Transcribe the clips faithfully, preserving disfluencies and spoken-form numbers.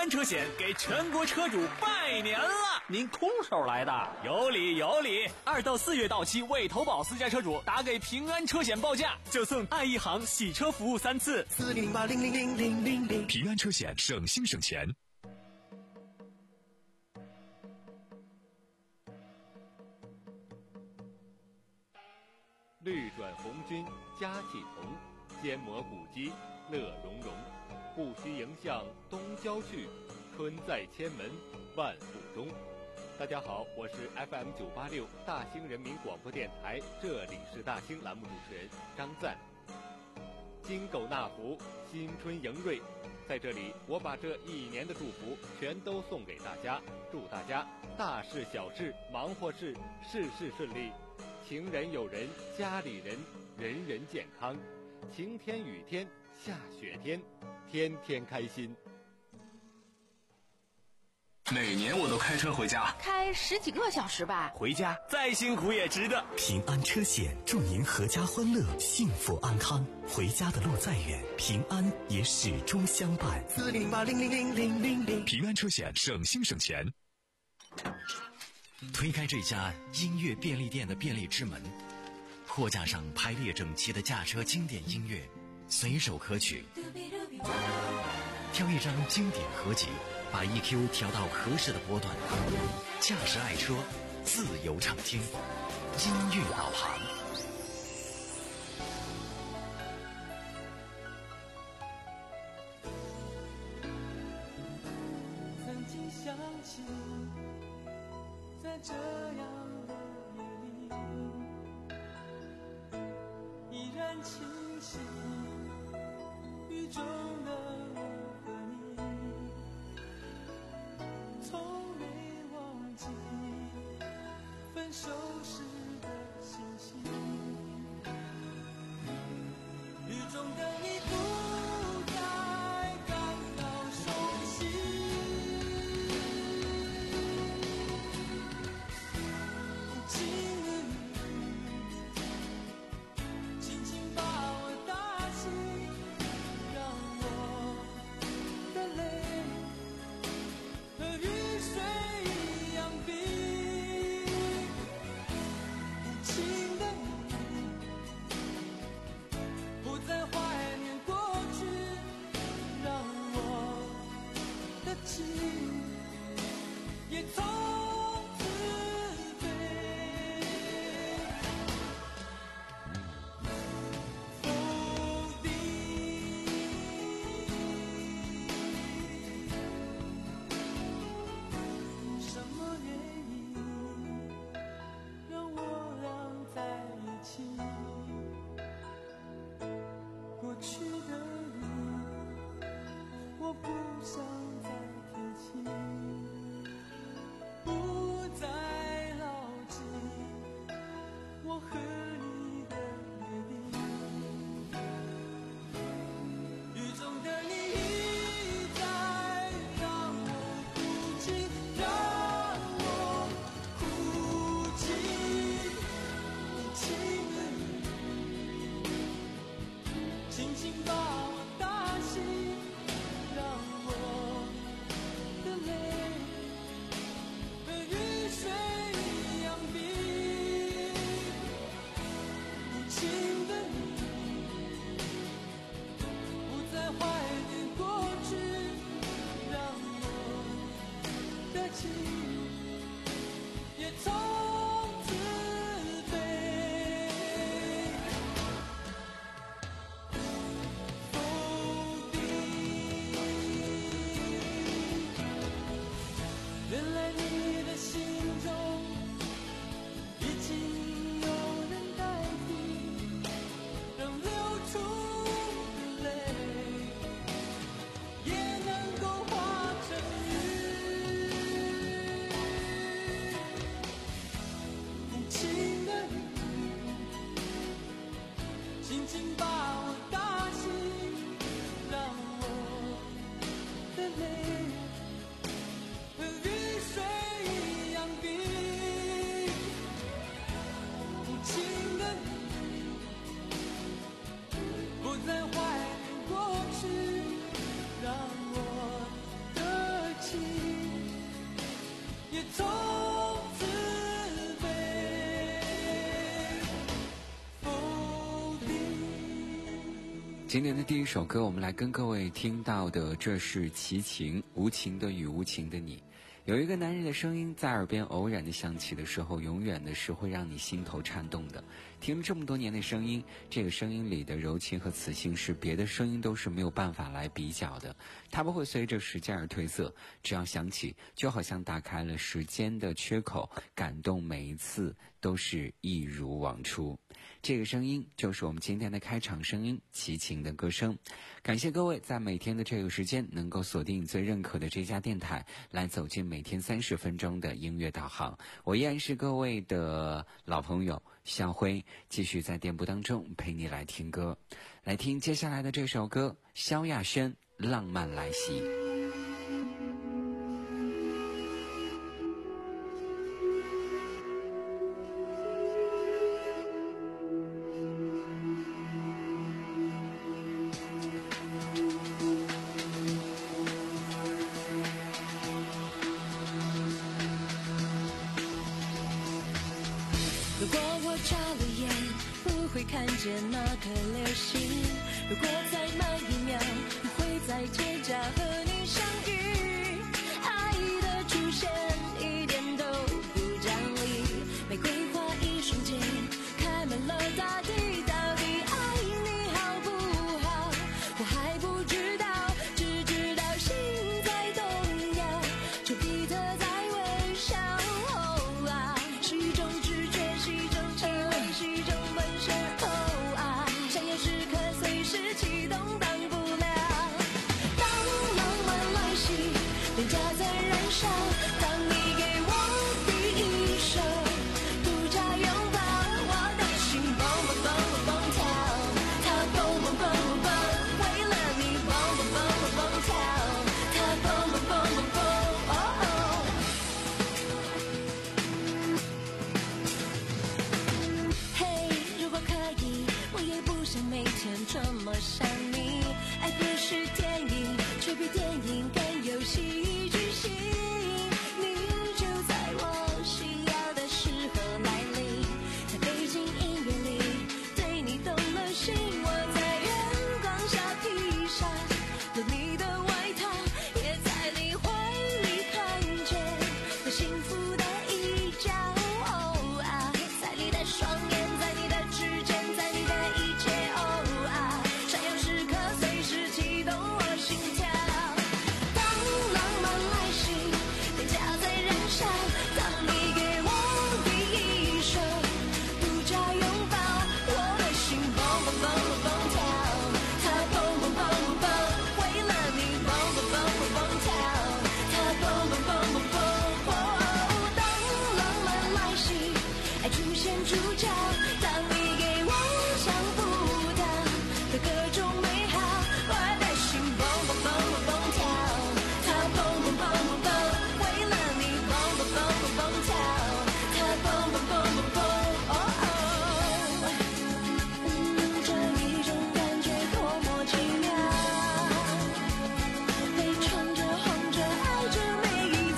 安车险给全国车主拜年了！ 您空手来的？ 有理有理！二到四月到期未投保私家车主，打给平安车险报价，就送爱一行洗车服务三次。 四零八零零零零零零， 平安车险，省心省钱。 绿转红军佳气同，坚磨古肌乐融融。不须迎向东郊去，春在千门万户中。大家好，我是 F M 九八六大兴人民广播电台，这里是大兴栏目主持人张赞。金狗纳福，新春迎瑞，在这里我把这一年的祝福全都送给大家，祝大家大事小事忙活事事事顺利，情人友人家里人人人健康，晴天雨天下雪天天天开心。 每年我都开车回家， 开十几个小时吧， 回家再辛苦也值得。 平安车险祝您阖家欢乐，幸福安康。回家的路再远，平安也始终相伴。 四零八零零零零零零， 平安车险，省心省钱。 推开这家音乐便利店的便利之门，货架上排列整齐的驾车经典音乐，随手可取。挑一张经典合集，把 E Q 调到合适的波段，驾驶爱车，自由畅听，音乐导航。 曾经想起，在这样的夜里，依然清晰，雨中的我。收拾的心情，雨中的你不再感到熟悉，轻轻轻把我打醒，让我的泪和雨水一样冰。也从此飞，否定什么原因让我俩在一起？过去的你，我不想再提起。我和你的约定，雨中的你一再让我哭泣，让我哭泣，无情的你，轻轻把我打醒，让我的泪和雨水一样冰。情的你，不再怀念过去，让我的情也从此飞。否定，原来你的心中已经。轻轻把我打醒，让我的泪和雨水一样冰。无情的你，不再怀念过去，让我的心，也从此被否定。 今年的第一首歌，我们来跟各位听到的，这是齐秦，无情的与无情的你。有一个男人的声音在耳边偶然的响起的时候，永远的是会让你心头颤动的。听了这么多年的声音，这个声音里的柔情和磁性是别的声音都是没有办法来比较的。它不会随着时间而褪色，只要响起，就好像打开了时间的缺口，感动每一次都是一如往初。这个声音就是我们今天的开场声音，齐秦的歌声。感谢各位在每天的这个时间能够锁定你最认可的这家电台，来走进每天三十分钟的音乐导航。我依然是各位的老朋友小辉，继续在电波当中陪你来听歌。来听接下来的这首歌，萧亚轩《浪漫来袭》。 如果我眨了眼，不会看见那颗流星。如果在某一秒，不会在街角和你相遇。爱的出现一点都不讲理，玫瑰花一瞬间开满了大地。到底爱你好不好，我还不知道，只知道心在动摇，丘比特在微笑。哦啊，是一种直觉，是一种气味，是一种本身。哦啊，想要时刻随时启动，当不了。当浪漫来袭，脸颊在燃烧，当你给我第一手独家拥抱，我的心蹦蹦蹦蹦蹦跳，它蹦蹦蹦蹦蹦，为了你蹦蹦蹦蹦蹦跳，它蹦蹦蹦蹦蹦。哦哦。嘿，如果可以，我也不想每天这么想你。爱不是电影，却比电影更有戏剧性。你就在我需要的时候来临，在背景音乐里对你动了心。我在月光下披上了你的外套，也在你怀里看见了幸福的一角。哦啊，在你的双眼，在你的指尖，在你的一切。哦啊，闪耀时刻随时启动我心跳。当浪漫来袭，脸颊在燃烧，当你给我第一手独家拥抱，我的心蹦蹦蹦蹦蹦跳，它蹦蹦蹦蹦蹦，为了你蹦蹦蹦蹦蹦跳，它蹦蹦蹦蹦蹦。哦，当浪漫来袭，爱出现主角，当你给我想不到的各种美好，我的心蹦蹦蹦蹦蹦跳，它蹦蹦蹦蹦蹦，为了你蹦蹦蹦蹦蹦跳，它蹦蹦蹦蹦蹦。哦哦，嗯，这一种感觉多么奇妙，被宠着哄着爱着每一天，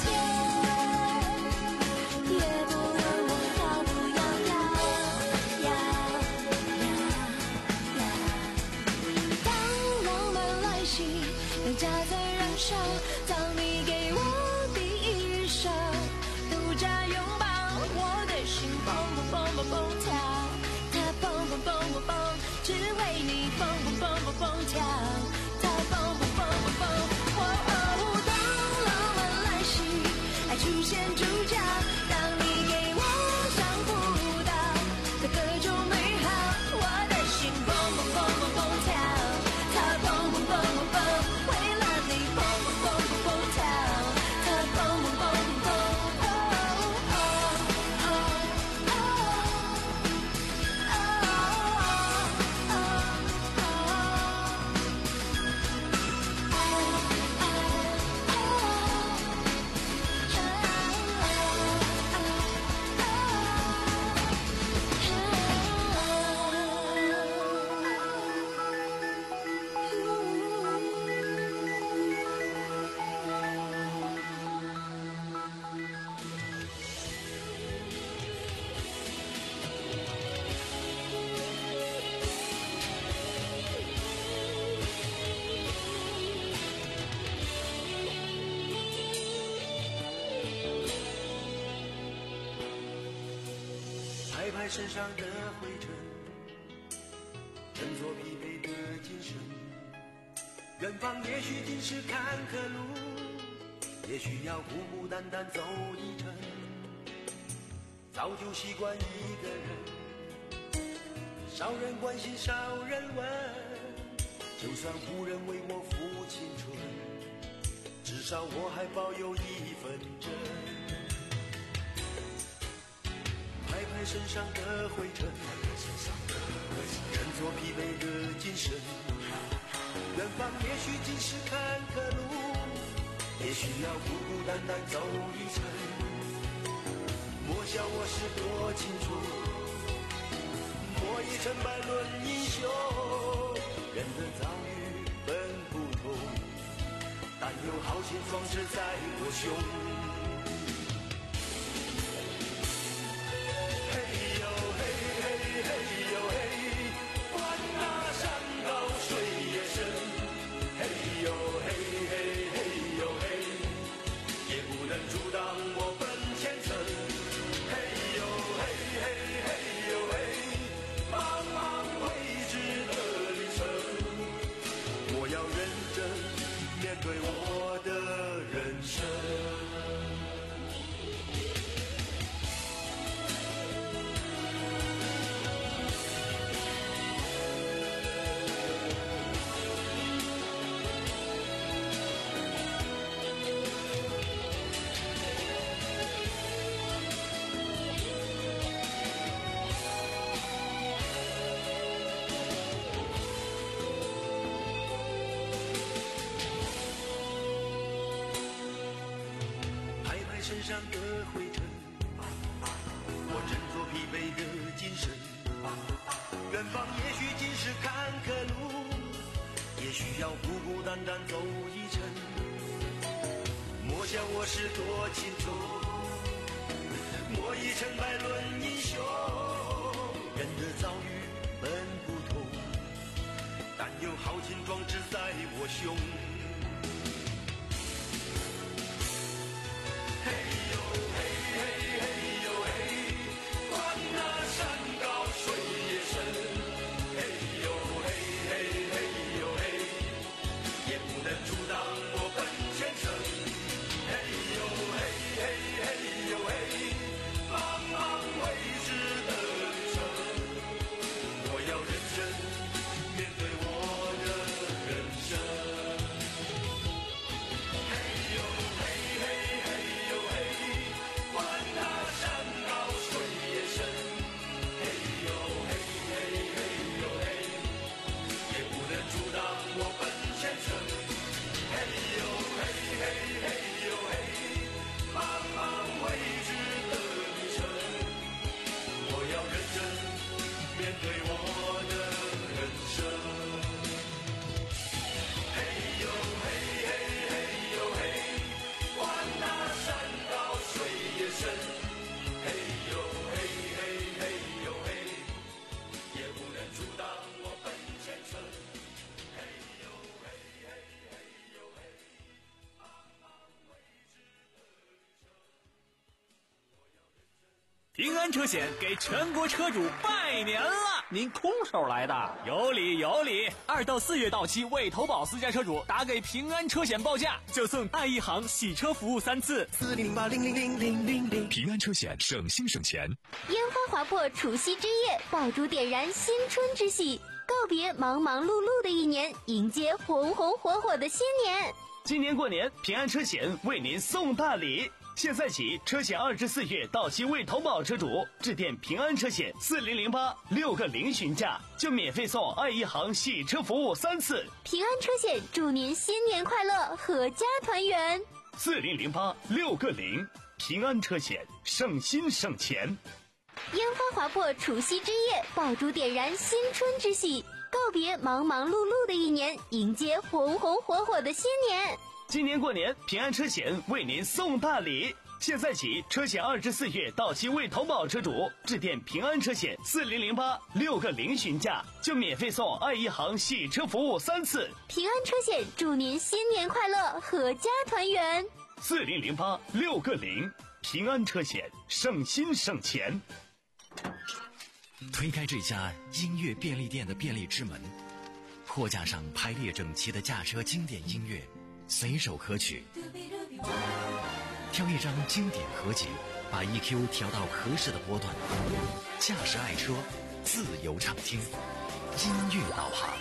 也不问我要不要要要要要。当浪漫来袭，脸颊在燃烧，当你给我第一手独家拥抱，我的心蹦蹦蹦蹦蹦跳，它蹦蹦蹦蹦蹦，只为你蹦蹦蹦蹦蹦跳，它蹦蹦蹦蹦蹦。哦哦，当浪漫来袭，爱出现主角，当你给我想不到的各种美好，我的心蹦蹦蹦蹦蹦跳，它蹦蹦蹦蹦蹦，为了你蹦蹦蹦蹦蹦跳，它蹦蹦蹦蹦蹦。哦哦哦哦哦哦哦。 拍身上的灰尘，振作疲惫的精神。远方也许尽是坎坷路，也许要孤孤单单走一程。早就习惯一个人，少人关心少人问，就算无人为我付青春，至少我还保有一份真。拍拍身上的灰尘，振作疲惫的精神。远方也许尽是坎坷路，也许要孤孤单单走一程。莫笑我是多清楚，莫以成败论英雄。人的遭遇本不同，但有豪情壮志在我胸。对我的人生，身上的灰尘，我振作疲惫的精神。远方也许尽是坎坷路，也许要孤孤单单走一程。莫笑我是多情种，莫以成败论英雄。人的遭遇本不同，但有豪情壮志在我胸。嘿呦嘿嘿嘿呦嘿，管那山高水也深。嘿呦嘿嘿嘿呦嘿，也不能阻挡我奔前程。嘿呦嘿嘿嘿呦嘿，茫茫未知的旅程，我要认真面对我的人生。嘿呦嘿嘿嘿呦嘿，管那山高水也深。嘿呦嘿嘿嘿呦嘿，也不能阻挡我奔前程。嘿呦嘿嘿嘿呦嘿，茫茫未知的旅程，我要认真面对我的人生。嘿呦嘿嘿嘿呦嘿，管那山高水也深。嘿呦嘿嘿嘿呦嘿，也不能阻挡我奔前程。嘿呦嘿嘿嘿呦嘿，茫茫未知的旅程，我要认真。 平安车险给全国车主拜年了！ 您空手来的？ 有理有理，二到四月到期未投保私家车主打给平安车险报价，就送爱一行洗车服务三次。 四零八零零零零零零， 平安车险省心省钱。 烟花划破除夕之夜，爆竹点燃新春之喜，告别忙忙碌碌的一年，迎接红红火火的新年。 今年过年，平安车险为您送大礼。现在起，车险二至四月到期未投保车主，致电平安车险四零零八六个零询价，就免费送爱一行洗车服务三次。 平安车险祝您新年快乐，阖家团圆。 四零零八六个零，平安车险省心省钱。 烟花划破除夕之夜，爆竹点燃新春之喜，告别忙忙碌碌的一年，迎接红红火火的新年。 今年过年，平安车险为您送大礼。现在起，车险二至四月到期未投保车主，致电平安车险四零零八六个零询价，就免费送爱一行洗车服务三次。 平安车险祝您新年快乐，阖家团圆。 四零零八六个零，平安车险省心省钱。 推开这家音乐便利店的便利之门，货架上排列整齐的驾车经典音乐，随手可取。挑一张经典合集，把 E Q 调到合适的波段，驾驶爱车，自由畅听，音乐导航。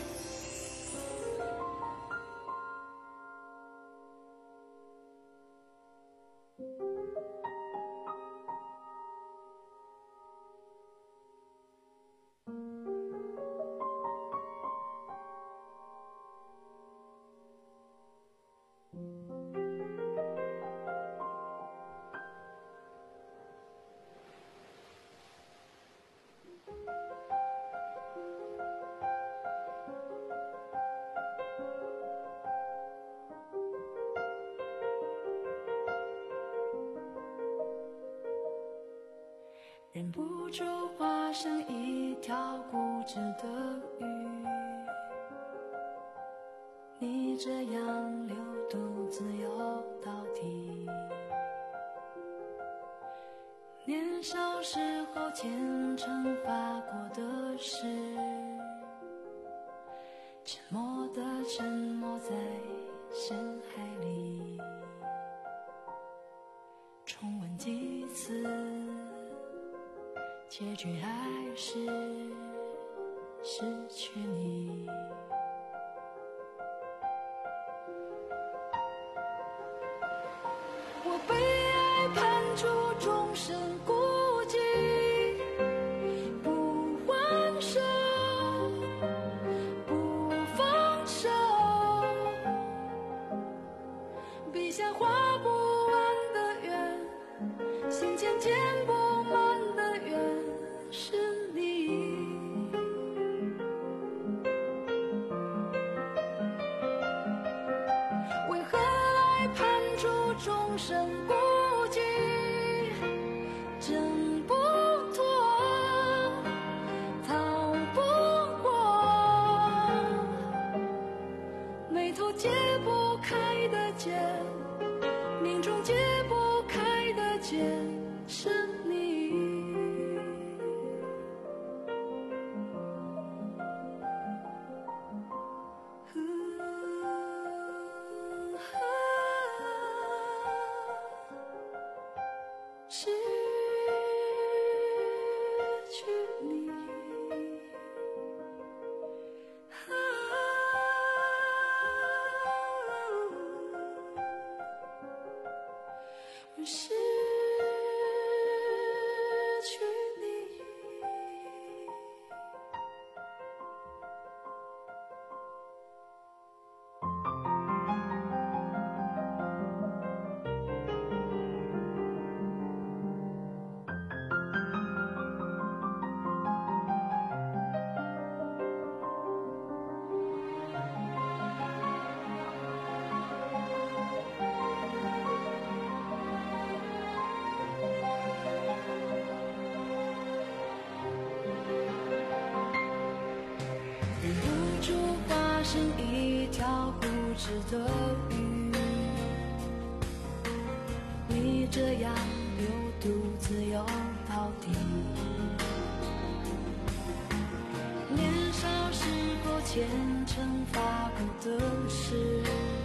忍不住化身一条固执的鱼，你这样流独自游到底。年少时候虔诚发过的誓，沉默的沉没在深海里，重温几次，结局还是失去你。我被爱判处终身孤寂，不还手，不放手，笔下画不完的圆，心间填不满的缘，是你。为何爱判处终身孤寂，挣不脱，逃不过，眉头解不开的结，命中解不开的结，是你。失去你，失去你。忍不住化身一条固执的鱼，你这样流独自游到底。年少时候虔诚发过的誓，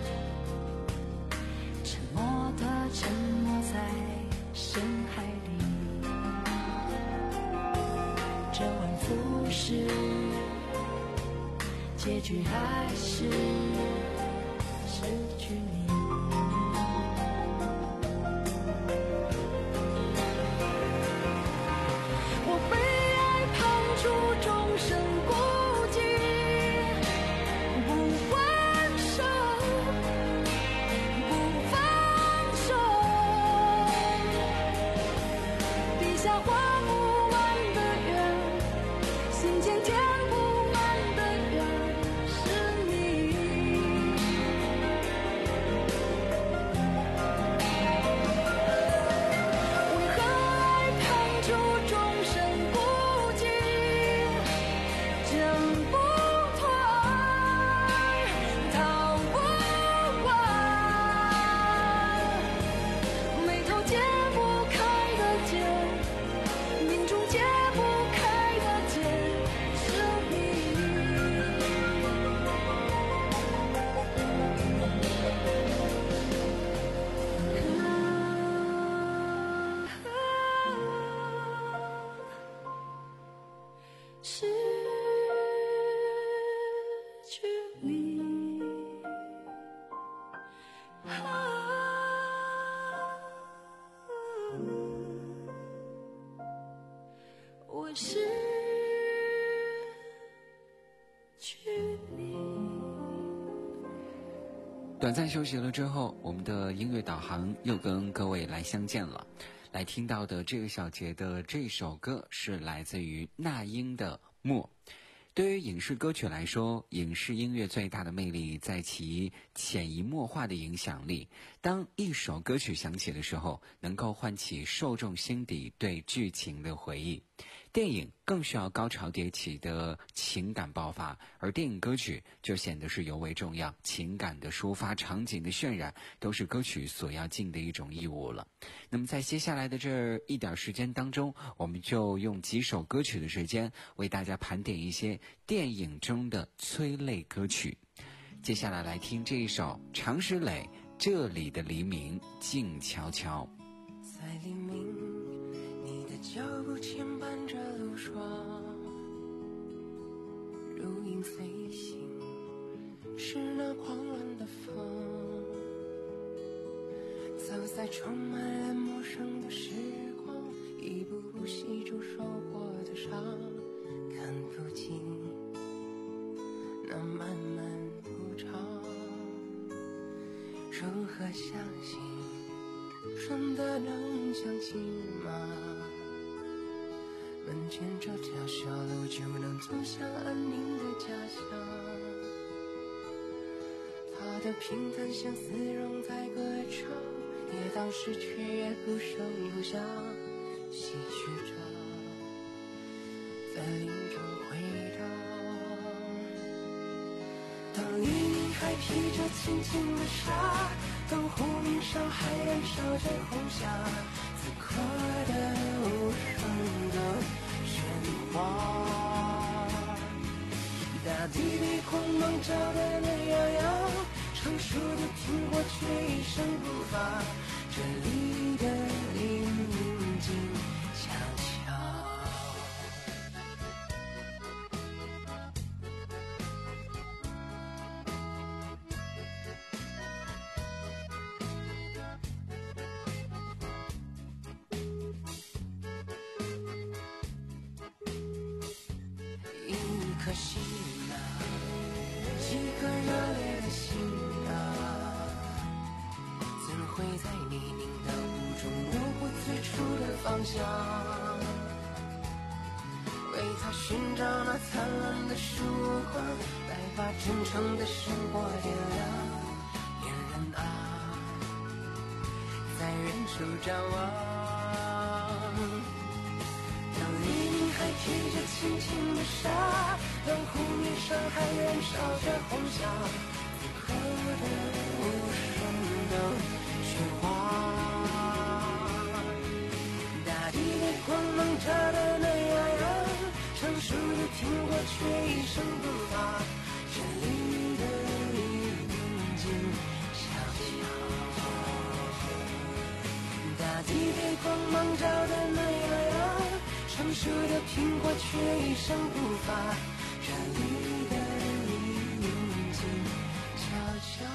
沉默的沉没在深海里，周而复始，结局还是失去你。我被爱判处终身孤寂，不还手，不放手，笔下画不完的圆，心间填不满的缘，是你。 短暂休息了之后，我们的音乐导航又跟各位来相见了。来听到的这个小节的这首歌是来自于那英的《默》。对于影视歌曲来说，影视音乐最大的魅力在其潜移默化的影响力。当一首歌曲响起的时候，能够唤起受众心底对剧情的回忆。电影更需要高潮迭起的情感爆发，而电影歌曲就显得是尤为重要，情感的抒发、场景的渲染都是歌曲所要尽的一种义务了。那么在接下来的这一点时间当中，我们就用几首歌曲的时间为大家盘点一些电影中的催泪歌曲。接下来来听这一首常石磊《这里的黎明静悄悄》。 在黎明，你的脚步牵绊着路霜，如影随形，是那狂乱的风，走在充满了陌生的时光，一步步细数收获的伤，看不尽那漫漫无常，如何相信真的能相信吗？门前这条小路就能走向安宁的家乡，它的平淡像丝绒在歌唱，也当失去也不声不响，戏谑着在林中回荡。当黎明还披着轻轻的纱，当湖面上还燃烧着红霞，此刻的无声的喧哗，大地被光芒照得暖洋洋，成熟的苹果却一声不发，这里的黎明静悄悄。一颗心啊，几颗热烈的心啊，怎会在泥泞的雾中有不最初的方向？为他寻找那灿烂的曙光，来把真诚的生活点亮。恋人啊，在远处张望，还披着轻轻的纱，当湖面上还燃烧着红霞，此刻的无声的喧哗，大地被光芒照得暖洋洋，成熟的苹果却一声不发，这里的黎明静悄悄，大地被光芒照得暖洋洋，成熟的苹果却一声不发，这里的黎明静悄悄。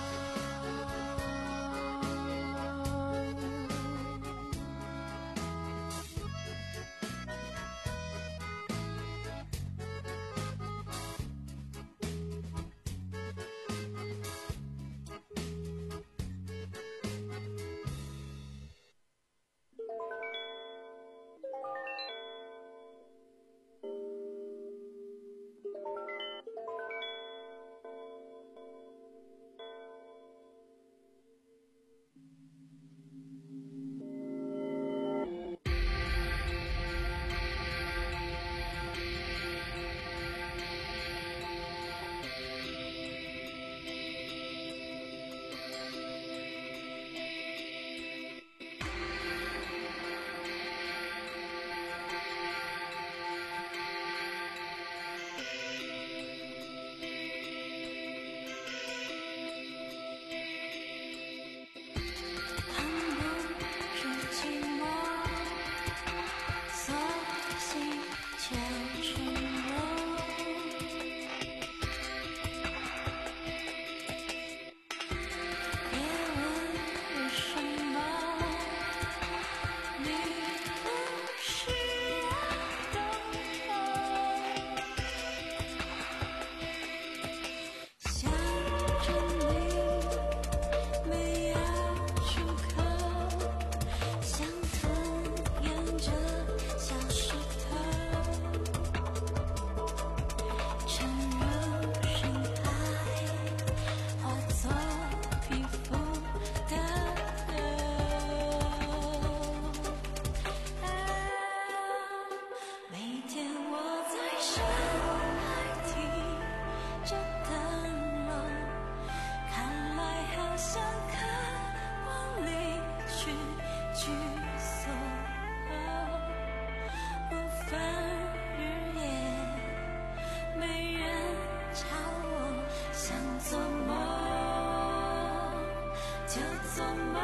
就走吧，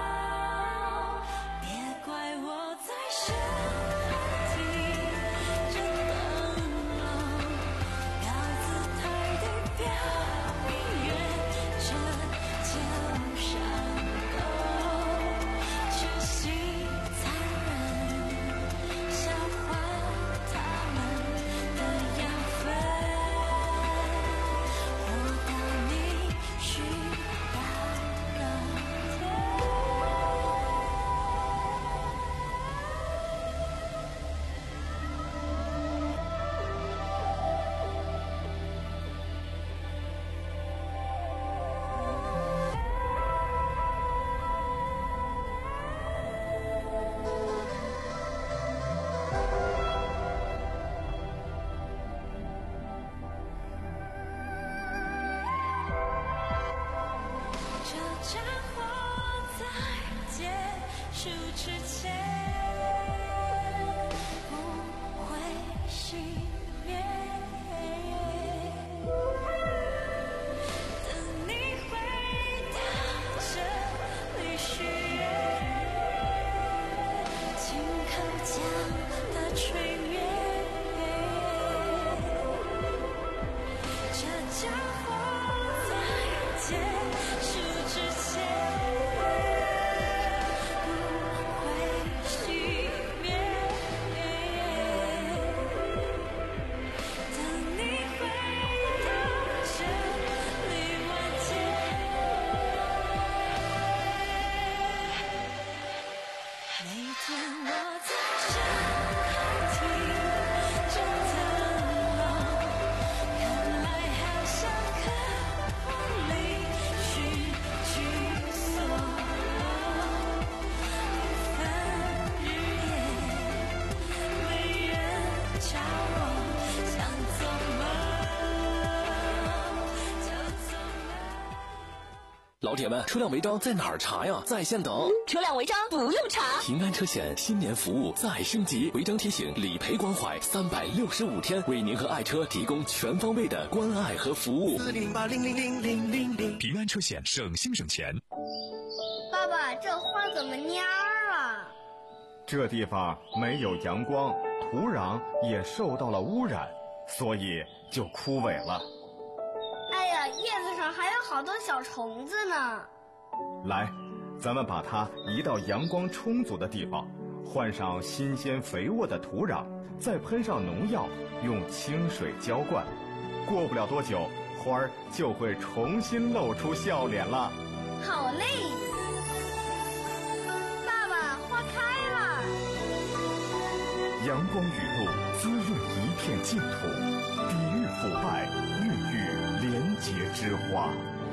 别怪我在深海底正等候，高姿态地表演着旧伤口，窒息残忍，消化他们的养分，活到你需要了这战火在结束之前不会熄灭，等你回到这里许愿，亲口将它吹灭，这战火在结束之前不会熄灭，等你回到这里完结，每天我在深海底正等候，看来好像渴望里去去所一分日夜，没人叫我想走吗？就走吗？ 老铁们，车辆违章在哪儿查呀？在线等。 车辆违章不用查。 平安车险新年服务再升级，违章提醒、理赔关怀，三百六十五天为您和爱车提供全方位的关爱和服务。 四零八零零零零零零。 平安车险省心省钱。 爸爸，这花怎么蔫儿了？ 这地方没有阳光，土壤也受到了污染，所以就枯萎了。 哎呀，叶子上还有好多小虫子呢。 来，咱们把它移到阳光充足的地方，换上新鲜肥沃的土壤，再喷上农药，用清水浇灌。过不了多久，花儿就会重新露出笑脸了。 好嘞，爸爸，花开了。 阳光雨露滋润一片净土，抵御腐败，孕育廉洁之花。